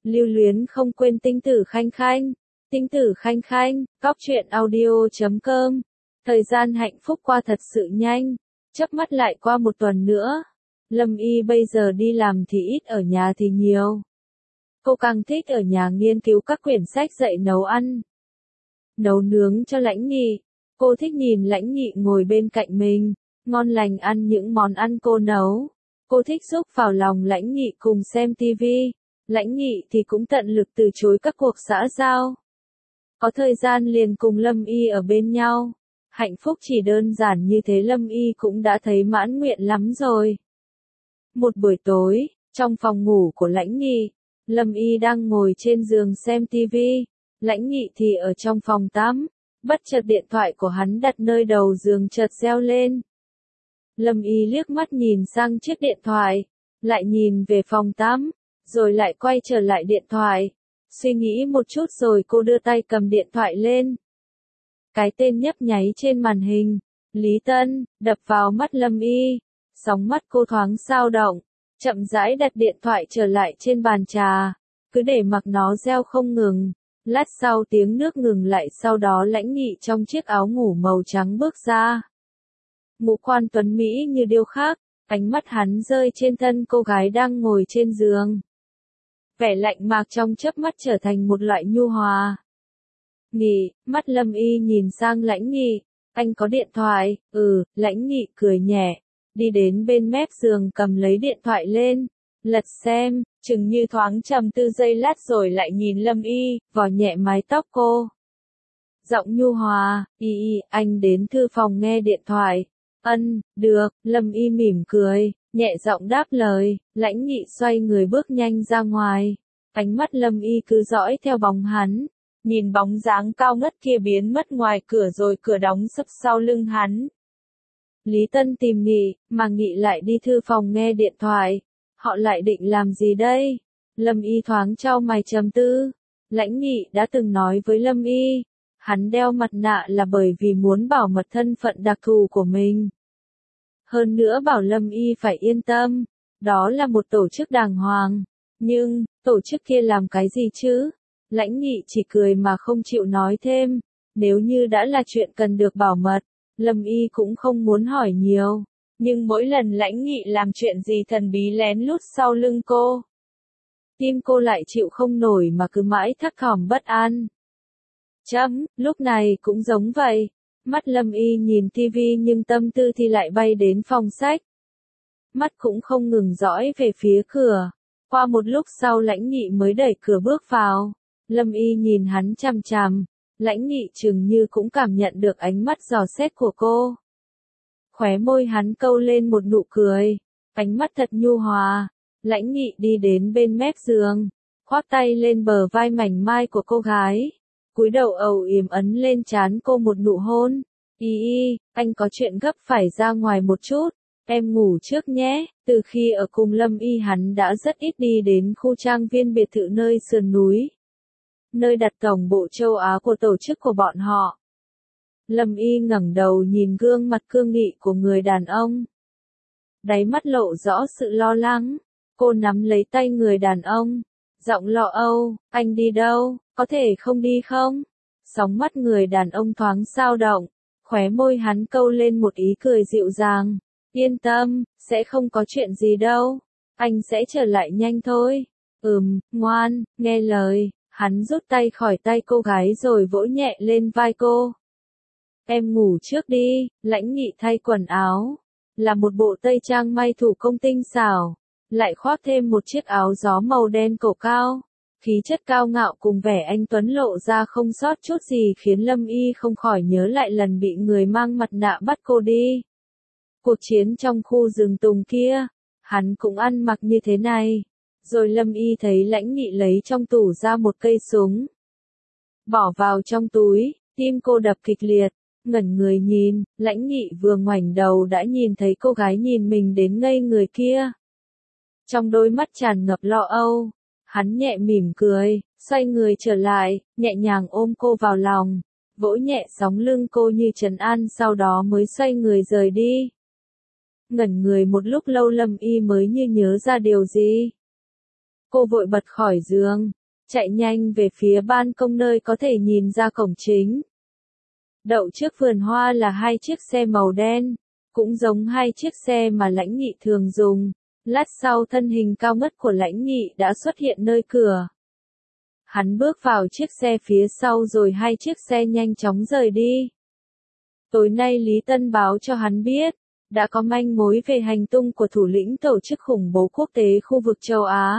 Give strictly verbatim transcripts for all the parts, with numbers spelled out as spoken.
Lưu luyến không quên Tinh Tử Khanh Khanh. Tinh Tử Khanh Khanh, cóc truyện audio chấm com. Thời gian hạnh phúc qua thật sự nhanh, chớp mắt lại qua một tuần nữa. Lâm Y bây giờ đi làm thì ít, ở nhà thì nhiều. Cô càng thích ở nhà nghiên cứu các quyển sách dạy nấu ăn, nấu nướng cho Lãnh Nghị. Cô thích nhìn Lãnh Nghị ngồi bên cạnh mình, ngon lành ăn những món ăn cô nấu. Cô thích giúp vào lòng Lãnh Nghị cùng xem tivi. Lãnh Nghị thì cũng tận lực từ chối các cuộc xã giao. Có thời gian liền cùng Lâm Y ở bên nhau. Hạnh phúc chỉ đơn giản như thế Lâm Y cũng đã thấy mãn nguyện lắm rồi. Một buổi tối, trong phòng ngủ của Lãnh Nghị, Lâm Y đang ngồi trên giường xem tivi. Lãnh Nghị thì ở trong phòng tắm. Bất chợt điện thoại của hắn đặt nơi đầu giường chợt reo lên. Lâm Y liếc mắt nhìn sang chiếc điện thoại, lại nhìn về phòng tắm, rồi lại quay trở lại điện thoại. Suy nghĩ một chút rồi cô đưa tay cầm điện thoại lên. Cái tên nhấp nháy trên màn hình, Lý Tân, đập vào mắt Lâm Y. Sóng mắt cô thoáng dao động, chậm rãi đặt điện thoại trở lại trên bàn trà, cứ để mặc nó reo không ngừng. Lát sau tiếng nước ngừng lại, sau đó Lãnh Nghị trong chiếc áo ngủ màu trắng bước ra. Ngũ quan tuấn mỹ như điêu khắc, ánh mắt hắn rơi trên thân cô gái đang ngồi trên giường. Vẻ lạnh mạc trong chớp mắt trở thành một loại nhu hòa. Nghị, mắt Lâm Y nhìn sang Lãnh Nghị, anh có điện thoại? Ừ, Lãnh Nghị cười nhẹ, đi đến bên mép giường cầm lấy điện thoại lên, lật xem, chừng như thoáng trầm tư giây lát rồi lại nhìn Lâm Y, vò nhẹ mái tóc cô. Giọng nhu hòa, y y, anh đến thư phòng nghe điện thoại. Ân, được, Lâm Y mỉm cười, nhẹ giọng đáp lời. Lãnh Nghị xoay người bước nhanh ra ngoài. Ánh mắt Lâm Y cứ dõi theo bóng hắn, nhìn bóng dáng cao ngất kia biến mất ngoài cửa rồi cửa đóng sập sau lưng hắn. Lý Tân tìm Nghị, mà Nghị lại đi thư phòng nghe điện thoại. Họ lại định làm gì đây? Lâm Y thoáng chau mày trầm tư. Lãnh Nghị đã từng nói với Lâm Y, hắn đeo mặt nạ là bởi vì muốn bảo mật thân phận đặc thù của mình. Hơn nữa bảo Lâm Y phải yên tâm, đó là một tổ chức đàng hoàng. Nhưng, tổ chức kia làm cái gì chứ? Lãnh Nghị chỉ cười mà không chịu nói thêm. Nếu như đã là chuyện cần được bảo mật, Lâm Y cũng không muốn hỏi nhiều. Nhưng mỗi lần Lãnh Nghị làm chuyện gì thần bí lén lút sau lưng cô, tim cô lại chịu không nổi mà cứ mãi thắc thỏm bất an. Chấm, lúc này cũng giống vậy. Mắt Lâm Y nhìn tivi nhưng tâm tư thì lại bay đến phòng sách. Mắt cũng không ngừng dõi về phía cửa. Qua một lúc sau Lãnh Nghị mới đẩy cửa bước vào. Lâm Y nhìn hắn chằm chằm. Lãnh Nghị chừng như cũng cảm nhận được ánh mắt dò xét của cô. Khóe môi hắn câu lên một nụ cười. Ánh mắt thật nhu hòa. Lãnh Nghị đi đến bên mép giường, khoác tay lên bờ vai mảnh mai của cô gái. Cúi đầu ầu yếm ấn lên trán cô một nụ hôn. Y y, anh có chuyện gấp phải ra ngoài một chút, em ngủ trước nhé. Từ khi ở cùng Lâm Y hắn đã rất ít đi đến khu trang viên biệt thự nơi sườn núi, nơi đặt tổng bộ châu Á của tổ chức của bọn họ. Lâm Y ngẩng đầu nhìn gương mặt cương nghị của người đàn ông. Đáy mắt lộ rõ sự lo lắng, cô nắm lấy tay người đàn ông, giọng lo âu, anh đi đâu, có thể không đi không? Sóng mắt người đàn ông thoáng dao động, khóe môi hắn câu lên một ý cười dịu dàng. Yên tâm, sẽ không có chuyện gì đâu, anh sẽ trở lại nhanh thôi. Ừm, ngoan, nghe lời. Hắn rút tay khỏi tay cô gái rồi vỗ nhẹ lên vai cô. Em ngủ trước đi. Lãnh Nghị thay quần áo, là một bộ tây trang may thủ công tinh xảo, lại khoác thêm một chiếc áo gió màu đen cổ cao. Khí chất cao ngạo cùng vẻ anh tuấn lộ ra không sót chút gì khiến Lâm Y không khỏi nhớ lại lần bị người mang mặt nạ bắt cô đi. Cuộc chiến trong khu rừng tùng kia, hắn cũng ăn mặc như thế này. Rồi Lâm Y thấy Lãnh Nghị lấy trong tủ ra một cây súng, bỏ vào trong túi, tim cô đập kịch liệt, ngẩn người nhìn. Lãnh Nghị vừa ngoảnh đầu đã nhìn thấy cô gái nhìn mình đến ngây người kia. Trong đôi mắt tràn ngập lo âu, hắn nhẹ mỉm cười, xoay người trở lại, nhẹ nhàng ôm cô vào lòng, vỗ nhẹ sóng lưng cô như trấn an, sau đó mới xoay người rời đi. Ngẩn người một lúc lâu Lâm Y mới như nhớ ra điều gì. Cô vội bật khỏi giường, chạy nhanh về phía ban công nơi có thể nhìn ra cổng chính. Đậu trước vườn hoa là hai chiếc xe màu đen, cũng giống hai chiếc xe mà Lãnh Nghị thường dùng. Lát sau thân hình cao ngất của Lãnh Nghị đã xuất hiện nơi cửa. Hắn bước vào chiếc xe phía sau rồi hai chiếc xe nhanh chóng rời đi. Tối nay Lý Tân báo cho hắn biết, đã có manh mối về hành tung của thủ lĩnh tổ chức khủng bố quốc tế khu vực châu Á.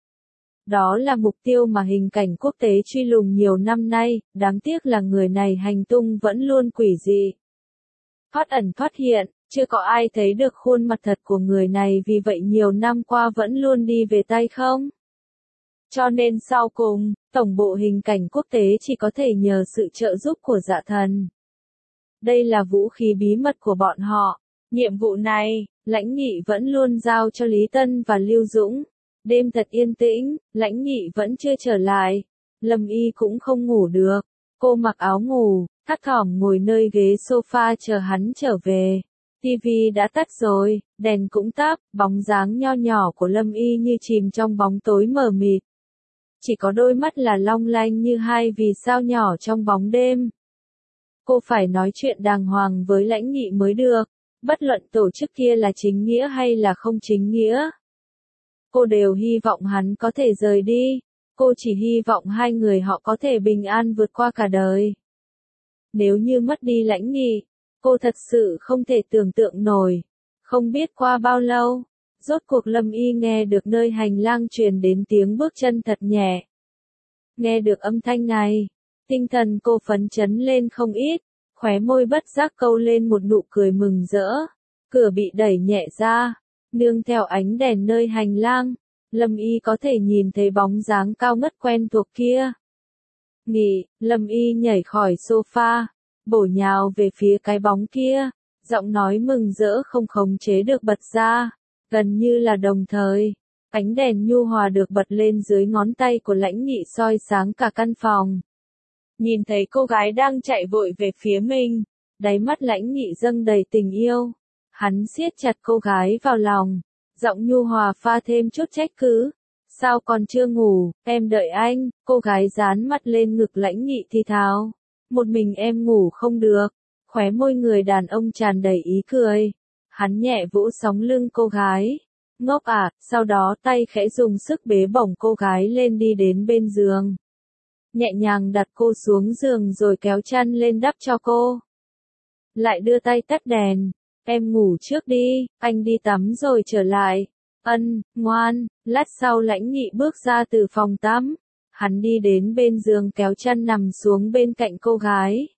Đó là mục tiêu mà hình cảnh quốc tế truy lùng nhiều năm nay, đáng tiếc là người này hành tung vẫn luôn quỷ dị. Thoát ẩn thoát hiện, chưa có ai thấy được khuôn mặt thật của người này, vì vậy nhiều năm qua vẫn luôn đi về tay không. Cho nên sau cùng, tổng bộ hình cảnh quốc tế chỉ có thể nhờ sự trợ giúp của Dạ Thần. Đây là vũ khí bí mật của bọn họ. Nhiệm vụ này, Lãnh Nghị vẫn luôn giao cho Lý Tân và Lưu Dũng. Đêm thật yên tĩnh, Lãnh Nghị vẫn chưa trở lại. Lâm Y cũng không ngủ được. Cô mặc áo ngủ, thắt thỏm ngồi nơi ghế sofa chờ hắn trở về. Tivi đã tắt rồi, đèn cũng tắt, bóng dáng nho nhỏ của Lâm Y như chìm trong bóng tối mờ mịt. Chỉ có đôi mắt là long lanh như hai vì sao nhỏ trong bóng đêm. Cô phải nói chuyện đàng hoàng với Lãnh Nghị mới được, bất luận tổ chức kia là chính nghĩa hay là không chính nghĩa. Cô đều hy vọng hắn có thể rời đi, cô chỉ hy vọng hai người họ có thể bình an vượt qua cả đời. Nếu như mất đi Lãnh Nghị, cô thật sự không thể tưởng tượng nổi. Không biết qua bao lâu, rốt cuộc Lâm Y nghe được nơi hành lang truyền đến tiếng bước chân thật nhẹ. Nghe được âm thanh này, tinh thần cô phấn chấn lên không ít, khóe môi bất giác câu lên một nụ cười mừng rỡ. Cửa bị đẩy nhẹ ra, nương theo ánh đèn nơi hành lang, Lâm Y có thể nhìn thấy bóng dáng cao ngất quen thuộc kia. Nghị, Lâm Y nhảy khỏi sofa, bổ nhào về phía cái bóng kia, giọng nói mừng rỡ không khống chế được bật ra, gần như là đồng thời. Ánh đèn nhu hòa được bật lên dưới ngón tay của Lãnh Nghị soi sáng cả căn phòng. Nhìn thấy cô gái đang chạy vội về phía mình, đáy mắt Lãnh Nghị dâng đầy tình yêu. Hắn siết chặt cô gái vào lòng, giọng nhu hòa pha thêm chút trách cứ. Sao còn chưa ngủ, em đợi anh. Cô gái dán mắt lên ngực Lãnh Nghị thì thào. Một mình em ngủ không được. Khóe môi người đàn ông tràn đầy ý cười. Hắn nhẹ vỗ sóng lưng cô gái. Ngốc à, sau đó tay khẽ dùng sức bế bổng cô gái lên đi đến bên giường. Nhẹ nhàng đặt cô xuống giường rồi kéo chăn lên đắp cho cô. Lại đưa tay tắt đèn. Em ngủ trước đi, anh đi tắm rồi trở lại. Ân, ngoan. Lát sau Lãnh Nghị bước ra từ phòng tắm. Hắn đi đến bên giường kéo chăn nằm xuống bên cạnh cô gái.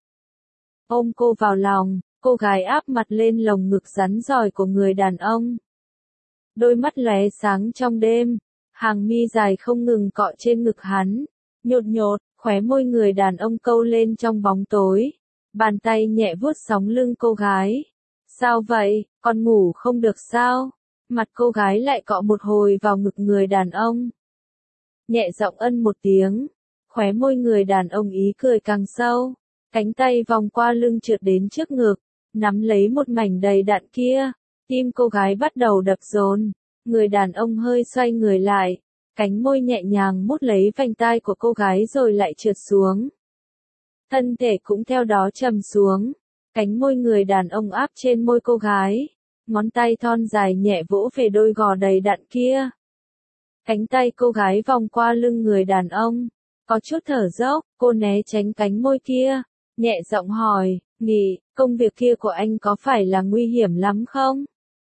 Ôm cô vào lòng, cô gái áp mặt lên lồng ngực rắn rỏi của người đàn ông. Đôi mắt lóe sáng trong đêm, hàng mi dài không ngừng cọ trên ngực hắn. Nhột nhột, khóe môi người đàn ông câu lên trong bóng tối. Bàn tay nhẹ vuốt sóng lưng cô gái. Sao vậy, con ngủ không được sao? Mặt cô gái lại cọ một hồi vào ngực người đàn ông. Nhẹ giọng ân một tiếng, khóe môi người đàn ông ý cười càng sâu. Cánh tay vòng qua lưng trượt đến trước ngực, nắm lấy một mảnh đầy đặn kia. Tim cô gái bắt đầu đập dồn. Người đàn ông hơi xoay người lại, cánh môi nhẹ nhàng mút lấy vành tai của cô gái rồi lại trượt xuống. Thân thể cũng theo đó trầm xuống. Cánh môi người đàn ông áp trên môi cô gái. Ngón tay thon dài nhẹ vỗ về đôi gò đầy đặn kia. Cánh tay cô gái vòng qua lưng người đàn ông. Có chút thở dốc, cô né tránh cánh môi kia. Nhẹ giọng hỏi, Nghị, công việc kia của anh có phải là nguy hiểm lắm không?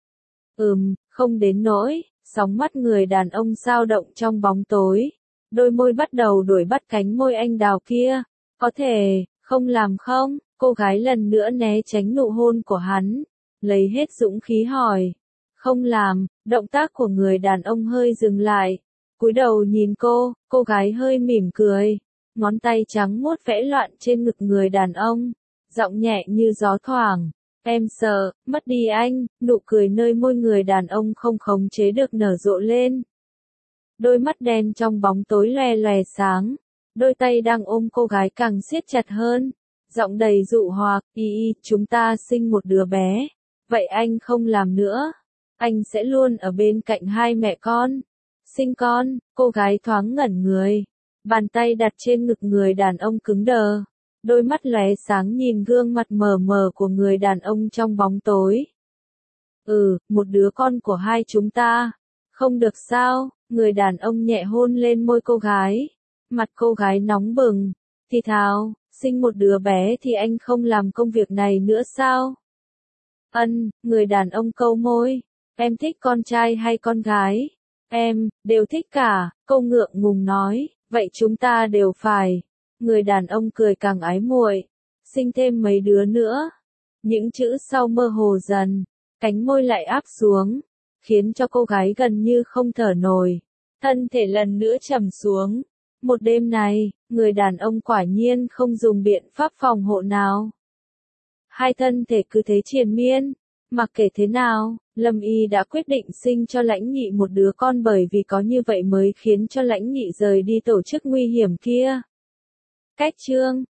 Ừm, không đến nỗi. Sóng mắt người đàn ông dao động trong bóng tối. Đôi môi bắt đầu đuổi bắt cánh môi anh đào kia. Có thể, không làm không? Cô gái lần nữa né tránh nụ hôn của hắn. Lấy hết dũng khí hỏi. Không làm, động tác của người đàn ông hơi dừng lại. Cúi đầu nhìn cô, cô gái hơi mỉm cười. Ngón tay trắng muốt vẽ loạn trên ngực người đàn ông. Giọng nhẹ như gió thoảng. Em sợ, mất đi anh. Nụ cười nơi môi người đàn ông không khống chế được nở rộ lên. Đôi mắt đen trong bóng tối loè loè sáng. Đôi tay đang ôm cô gái càng siết chặt hơn. Giọng đầy dụ hoặc, y y, chúng ta sinh một đứa bé. Vậy anh không làm nữa. Anh sẽ luôn ở bên cạnh hai mẹ con. Sinh con, cô gái thoáng ngẩn người. Bàn tay đặt trên ngực người đàn ông cứng đờ. Đôi mắt lóe sáng nhìn gương mặt mờ mờ của người đàn ông trong bóng tối. Ừ, một đứa con của hai chúng ta. Không được sao, người đàn ông nhẹ hôn lên môi cô gái. Mặt cô gái nóng bừng. Thì thào, sinh một đứa bé thì anh không làm công việc này nữa sao? Ân, người đàn ông câu môi. Em thích con trai hay con gái? Em, đều thích cả, cô ngượng ngùng nói, vậy chúng ta đều phải. Người đàn ông cười càng ái muội. Sinh thêm mấy đứa nữa. Những chữ sau mơ hồ dần, cánh môi lại áp xuống, khiến cho cô gái gần như không thở nổi. Thân thể lần nữa trầm xuống. Một đêm này, người đàn ông quả nhiên không dùng biện pháp phòng hộ nào. Hai thân thể cứ thế triền miên. Mặc kệ thế nào, Lâm Y đã quyết định sinh cho Lãnh Nhị một đứa con bởi vì có như vậy mới khiến cho Lãnh Nhị rời đi tổ chức nguy hiểm kia. Cách chương